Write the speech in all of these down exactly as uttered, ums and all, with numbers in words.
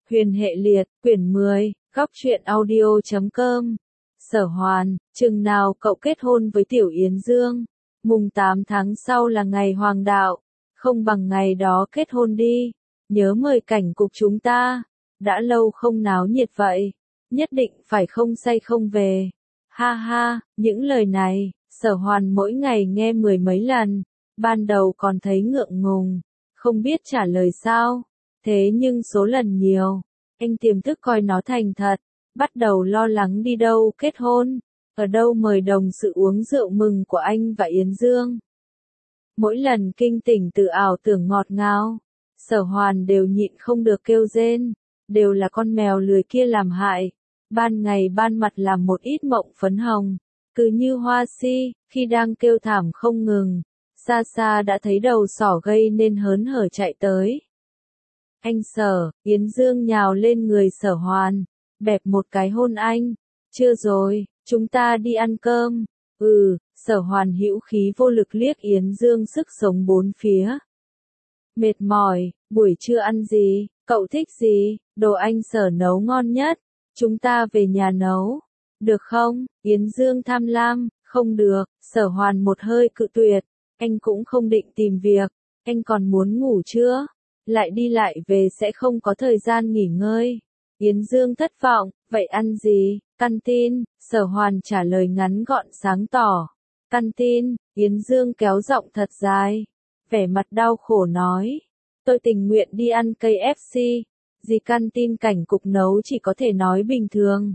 Huyền hệ liệt, quyển mười, góc truyện audio chấm com. Sở Hoàn, chừng nào cậu kết hôn với Tiểu Yến Dương? Mùng tám tháng sau là ngày hoàng đạo, không bằng ngày đó kết hôn đi. Nhớ mời cảnh cục chúng ta, đã lâu không náo nhiệt vậy, nhất định phải không say không về. Ha ha, những lời này, Sở Hoàn mỗi ngày nghe mười mấy lần, ban đầu còn thấy ngượng ngùng, không biết trả lời sao. Thế nhưng số lần nhiều, anh tiềm thức coi nó thành thật, bắt đầu lo lắng đi đâu kết hôn, ở đâu mời đồng sự uống rượu mừng của anh và Yến Dương. Mỗi lần kinh tỉnh từ ảo tưởng ngọt ngào, Sở Hoàn đều nhịn không được kêu rên, đều là con mèo lười kia làm hại, ban ngày ban mặt làm một ít mộng phấn hồng, cứ như hoa si, khi đang kêu thảm không ngừng, xa xa đã thấy đầu sỏ gây nên hớn hở chạy tới. Anh Sở, Yến Dương nhào lên người Sở Hoàn, bẹp một cái hôn anh. Chưa rồi, chúng ta đi ăn cơm. Ừ, Sở Hoàn hữu khí vô lực liếc Yến Dương sức sống bốn phía. Mệt mỏi, buổi trưa ăn gì, cậu thích gì, đồ anh Sở nấu ngon nhất, chúng ta về nhà nấu. Được không? Yến Dương tham lam, không được, Sở Hoàn một hơi cự tuyệt, anh cũng không định tìm việc, anh còn muốn ngủ chưa? Lại đi lại về sẽ không có thời gian nghỉ ngơi. Yến Dương thất vọng, vậy ăn gì? Canteen, Sở Hoàn trả lời ngắn gọn sáng tỏ. Canteen, Yến Dương kéo giọng thật dài, vẻ mặt đau khổ nói. Tôi tình nguyện đi ăn ca ép xê, gì canteen cảnh cục nấu chỉ có thể nói bình thường.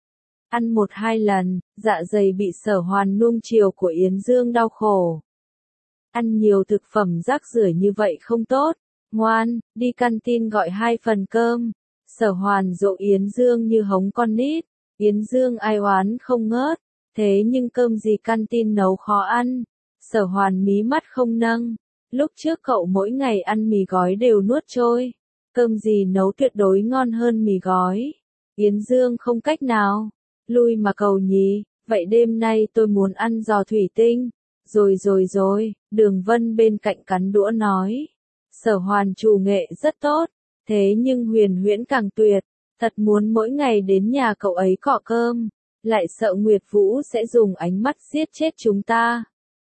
Ăn một hai lần, dạ dày bị Sở Hoàn nuông chiều của Yến Dương đau khổ. Ăn nhiều thực phẩm rác rưởi như vậy không tốt. Ngoan, đi canteen gọi hai phần cơm. Sở Hoàn dỗ Yến Dương như hống con nít. Yến Dương ai oán không ngớt. Thế nhưng cơm gì canteen nấu khó ăn. Sở Hoàn mí mắt không nâng. Lúc trước cậu mỗi ngày ăn mì gói đều nuốt trôi. Cơm gì nấu tuyệt đối ngon hơn mì gói. Yến Dương không cách nào. Lui mà cầu nhí. Vậy đêm nay tôi muốn ăn giò thủy tinh. Rồi rồi rồi, Đường Vân bên cạnh cắn đũa nói. Sở Hoàn chủ nghệ rất tốt, thế nhưng Huyền Huyễn càng tuyệt, thật muốn mỗi ngày đến nhà cậu ấy cọ cơm, lại sợ Nguyệt Vũ sẽ dùng ánh mắt giết chết chúng ta.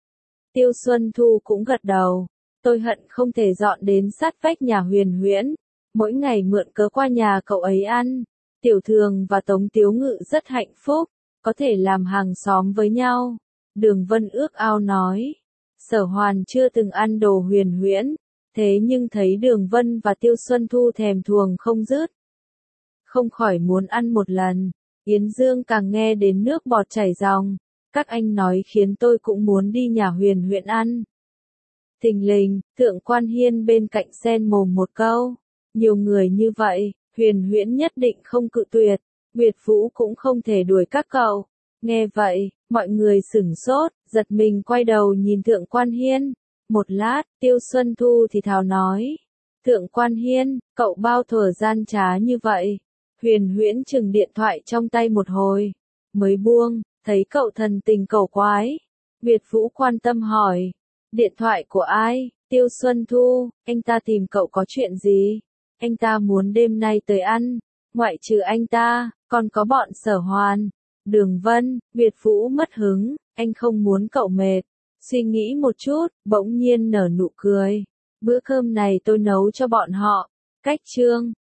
Tiêu Xuân Thu cũng gật đầu, tôi hận không thể dọn đến sát vách nhà Huyền Huyễn, mỗi ngày mượn cớ qua nhà cậu ấy ăn. Tiểu Thường và Tống Tiếu Ngự rất hạnh phúc, có thể làm hàng xóm với nhau. Đường Vân ước ao nói, Sở Hoàn chưa từng ăn đồ Huyền Huyễn. Thế nhưng thấy Đường Vân và Tiêu Xuân Thu thèm thuồng không dứt. Không khỏi muốn ăn một lần. Yến Dương càng nghe đến nước bọt chảy ròng. Các anh nói khiến tôi cũng muốn đi nhà Huyền Huyễn ăn. Thình lình, Thượng Quan Hiên bên cạnh xen mồm một câu. Nhiều người như vậy, Huyền Huyễn nhất định không cự tuyệt. Nguyệt Vũ cũng không thể đuổi các cậu. Nghe vậy, mọi người sửng sốt, giật mình quay đầu nhìn Thượng Quan Hiên. Một lát, Tiêu Xuân Thu thì thào nói. Thượng Quan Hiên, cậu bao thuở gian trá như vậy. Huyền Huyễn chừng điện thoại trong tay một hồi. Mới buông, thấy cậu thần tình cầu quái. Nguyệt Vũ quan tâm hỏi. Điện thoại của ai? Tiêu Xuân Thu, anh ta tìm cậu có chuyện gì? Anh ta muốn đêm nay tới ăn. Ngoại trừ anh ta, còn có bọn Sở Hoàn. Đường Vân, Nguyệt Vũ mất hứng, anh không muốn cậu mệt. Suy nghĩ một chút, bỗng nhiên nở nụ cười. Bữa cơm này tôi nấu cho bọn họ. Cách chương.